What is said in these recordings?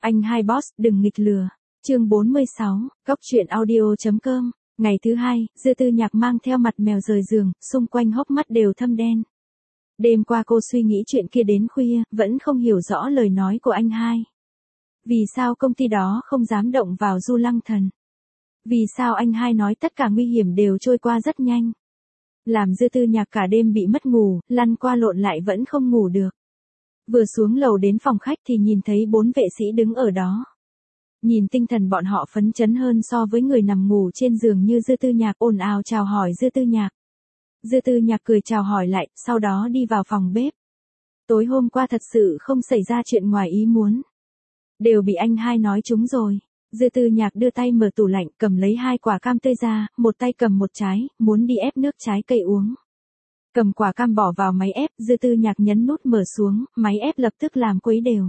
Anh hai boss, đừng nghịch lừa. Chương 46, Góc truyện audio.com. Ngày thứ hai, Dư Tư Nhạc mang theo mặt mèo rời giường, xung quanh hốc mắt đều thâm đen. Đêm qua cô suy nghĩ chuyện kia đến khuya, vẫn không hiểu rõ lời nói của anh hai. Vì sao công ty đó không dám động vào Du Lăng Thần? Vì sao anh hai nói tất cả nguy hiểm đều trôi qua rất nhanh? Làm Dư Tư Nhạc cả đêm bị mất ngủ, lăn qua lộn lại vẫn không ngủ được. Vừa xuống lầu đến phòng khách thì nhìn thấy 4 vệ sĩ đứng ở đó. Nhìn tinh thần bọn họ phấn chấn hơn so với người nằm ngủ trên giường như Dư Tư Nhạc, ồn ào chào hỏi Dư Tư Nhạc. Dư Tư Nhạc cười chào hỏi lại, sau đó đi vào phòng bếp. Tối hôm qua thật sự không xảy ra chuyện ngoài ý muốn. Đều bị anh hai nói trúng rồi. Dư Tư Nhạc đưa tay mở tủ lạnh, cầm lấy 2 quả cam tươi ra, một tay cầm một trái, muốn đi ép nước trái cây uống. Cầm quả cam bỏ vào máy ép, Dư Tư Nhạc nhấn nút mở xuống, máy ép lập tức làm khuấy đều.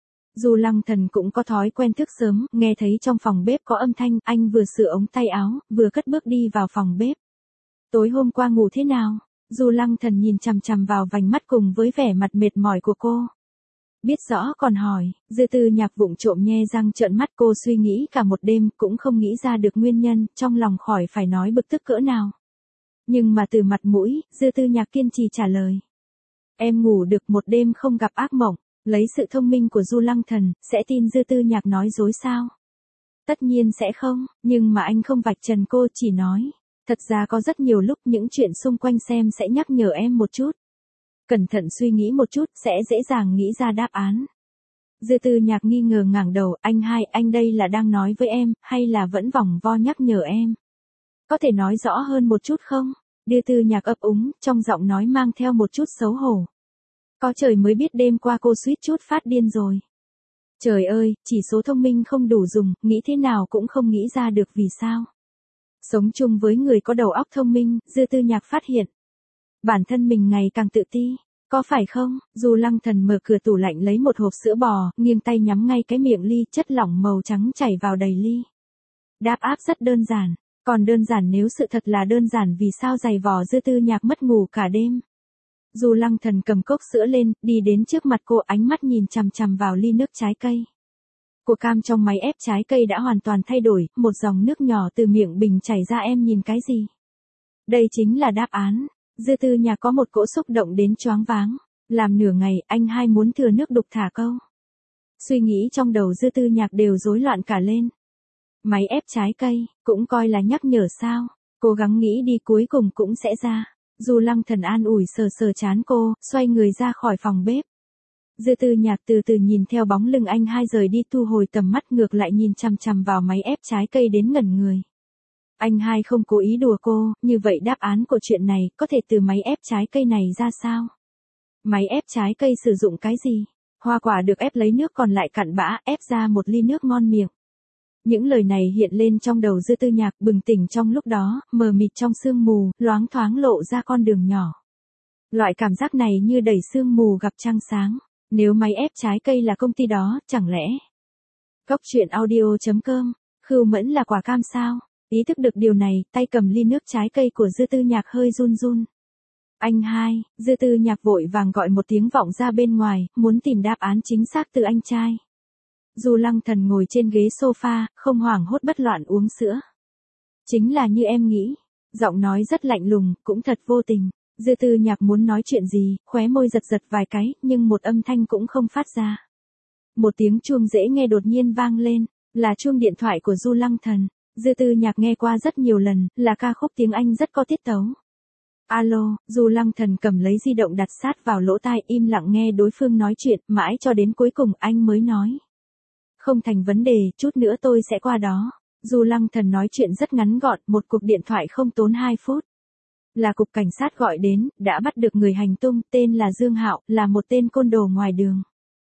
Du Lăng Thần cũng có thói quen thức sớm, nghe thấy trong phòng bếp có âm thanh, anh vừa sửa ống tay áo, vừa cất bước đi vào phòng bếp. Tối hôm qua ngủ thế nào? Du Lăng Thần nhìn chằm chằm vào vành mắt cùng với vẻ mặt mệt mỏi của cô. Biết rõ còn hỏi, Dư Tư Nhạc vụng trộm nhe răng trợn mắt, cô suy nghĩ cả một đêm cũng không nghĩ ra được nguyên nhân, trong lòng khỏi phải nói bực tức cỡ nào. Nhưng mà từ mặt mũi, Dư Tư Nhạc kiên trì trả lời. Em ngủ được một đêm không gặp ác mộng. Lấy sự thông minh của Du Lăng Thần, sẽ tin Dư Tư Nhạc nói dối sao? Tất nhiên sẽ không, nhưng mà anh không vạch trần cô, chỉ nói. Thật ra có rất nhiều lúc những chuyện xung quanh xem sẽ nhắc nhở em một chút. Cẩn thận suy nghĩ một chút, sẽ dễ dàng nghĩ ra đáp án. Dư Tư Nhạc nghi ngờ ngẩng đầu, anh hai, anh đây là đang nói với em, hay là vẫn vòng vo nhắc nhở em? Có thể nói rõ hơn một chút không? Dư Tư Nhạc ấp úng, trong giọng nói mang theo một chút xấu hổ. Có trời mới biết đêm qua cô suýt chút phát điên rồi. Trời ơi, chỉ số thông minh không đủ dùng, nghĩ thế nào cũng không nghĩ ra được vì sao. Sống chung với người có đầu óc thông minh, Dư Tư Nhạc phát hiện. Bản thân mình ngày càng tự ti, có phải không? Du Lăng Thần mở cửa tủ lạnh lấy một hộp sữa bò, nghiêng tay nhắm ngay cái miệng ly, chất lỏng màu trắng chảy vào đầy ly. Đáp áp rất đơn giản, còn đơn giản nếu sự thật là đơn giản vì sao giày vò Dư Tư Nhạc mất ngủ cả đêm. Du Lăng Thần cầm cốc sữa lên, đi đến trước mặt cô, ánh mắt nhìn chằm chằm vào ly nước trái cây. Của cam trong máy ép trái cây đã hoàn toàn thay đổi, một dòng nước nhỏ từ miệng bình chảy ra, em nhìn cái gì? Đây chính là đáp án. Dư Tư Nhạc có một cỗ xúc động đến choáng váng. Làm nửa ngày, anh hai muốn thừa nước đục thả câu. Suy nghĩ trong đầu Dư Tư Nhạc đều rối loạn cả lên. Máy ép trái cây, cũng coi là nhắc nhở sao? Cố gắng nghĩ đi, cuối cùng cũng sẽ ra. Du Lăng Thần an ủi sờ sờ trán cô, xoay người ra khỏi phòng bếp. Dư Tư Nhạc từ từ nhìn theo bóng lưng anh hai rời đi, thu hồi tầm mắt, ngược lại nhìn chằm chằm vào máy ép trái cây đến ngẩn người. Anh hai không cố ý đùa cô, như vậy đáp án của chuyện này có thể từ máy ép trái cây này ra sao? Máy ép trái cây sử dụng cái gì? Hoa quả được ép lấy nước còn lại cặn bã, ép ra một ly nước ngon miệng. Những lời này hiện lên trong đầu Dư Tư Nhạc, bừng tỉnh trong lúc đó, mờ mịt trong sương mù, loáng thoáng lộ ra con đường nhỏ. Loại cảm giác này như đẩy sương mù gặp trăng sáng. Nếu máy ép trái cây là công ty đó, chẳng lẽ? Góc truyện audio.com. Khưu Mẫn là quả cam sao? Ý thức được điều này, tay cầm ly nước trái cây của Dư Tư Nhạc hơi run run. Anh hai, Dư Tư Nhạc vội vàng gọi một tiếng vọng ra bên ngoài, muốn tìm đáp án chính xác từ anh trai. Du Lăng Thần ngồi trên ghế sofa, không hoảng hốt bất loạn uống sữa. Chính là như em nghĩ. Giọng nói rất lạnh lùng, cũng thật vô tình. Dư Tư Nhạc muốn nói chuyện gì, khóe môi giật giật vài cái, nhưng một âm thanh cũng không phát ra. Một tiếng chuông dễ nghe đột nhiên vang lên, là chuông điện thoại của Du Lăng Thần. Dư Tư Nhạc nghe qua rất nhiều lần, là ca khúc tiếng Anh rất có tiết tấu. Alo, Du Lăng Thần cầm lấy di động đặt sát vào lỗ tai, im lặng nghe đối phương nói chuyện, mãi cho đến cuối cùng anh mới nói. Không thành vấn đề, chút nữa tôi sẽ qua đó. Du Lăng Thần nói chuyện rất ngắn gọn, một cuộc điện thoại không tốn 2 phút. Là cục cảnh sát gọi đến, đã bắt được người hành tung, tên là Dương Hạo, là một tên côn đồ ngoài đường.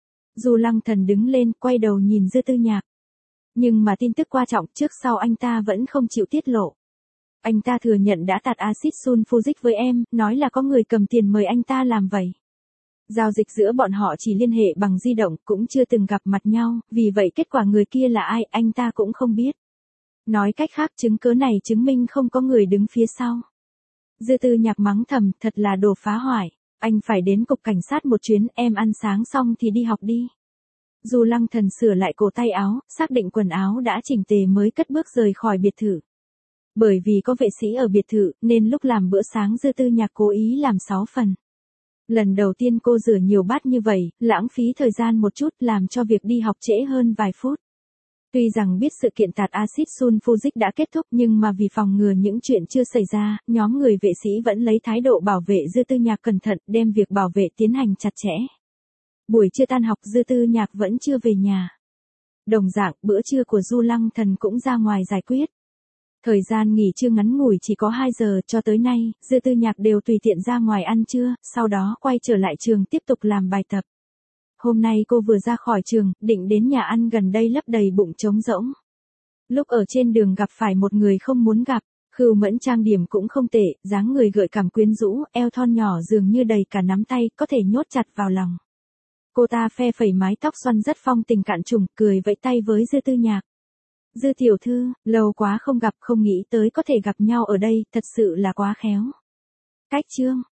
Du Lăng Thần đứng lên, quay đầu nhìn Dư Tư Nhạc. Nhưng mà tin tức quan trọng, trước sau anh ta vẫn không chịu tiết lộ. Anh ta thừa nhận đã tạt axit sulfuric với em, nói là có người cầm tiền mời anh ta làm vậy. Giao dịch giữa bọn họ chỉ liên hệ bằng di động, cũng chưa từng gặp mặt nhau, vì vậy kết quả người kia là ai, anh ta cũng không biết. Nói cách khác, chứng cứ này chứng minh không có người đứng phía sau. Dư Tư Nhạc mắng thầm, thật là đồ phá hoại. Anh phải đến cục cảnh sát một chuyến, em ăn sáng xong thì đi học đi. Du Lăng Thần sửa lại cổ tay áo, xác định quần áo đã chỉnh tề mới cất bước rời khỏi biệt thự. Bởi vì có vệ sĩ ở biệt thự, nên lúc làm bữa sáng Dư Tư Nhạc cố ý làm 6 phần. Lần đầu tiên cô rửa nhiều bát như vậy, lãng phí thời gian một chút làm cho việc đi học trễ hơn vài phút. Tuy rằng biết sự kiện tạt axit sulfuric đã kết thúc nhưng mà vì phòng ngừa những chuyện chưa xảy ra, nhóm người vệ sĩ vẫn lấy thái độ bảo vệ Dư Tư Nhạc cẩn thận đem việc bảo vệ tiến hành chặt chẽ. Buổi trưa tan học Dư Tư Nhạc vẫn chưa về nhà. Đồng dạng bữa trưa của Du Lăng Thần cũng ra ngoài giải quyết. Thời gian nghỉ trưa ngắn ngủi chỉ có 2 giờ cho tới nay, Dư Tư Nhạc đều tùy tiện ra ngoài ăn trưa, sau đó quay trở lại trường tiếp tục làm bài tập. Hôm nay cô vừa ra khỏi trường, định đến nhà ăn gần đây lấp đầy bụng trống rỗng. Lúc ở trên đường gặp phải một người không muốn gặp, Khưu Mẫn trang điểm cũng không tệ, dáng người gợi cảm quyến rũ, eo thon nhỏ dường như đầy cả nắm tay, có thể nhốt chặt vào lòng. Cô ta phe phẩy mái tóc xoăn rất phong tình cạn trùng, cười vẫy tay với Dư Tư Nhạc. Dư tiểu thư, lâu quá không gặp, không nghĩ tới có thể gặp nhau ở đây, thật sự là quá khéo. Cách chương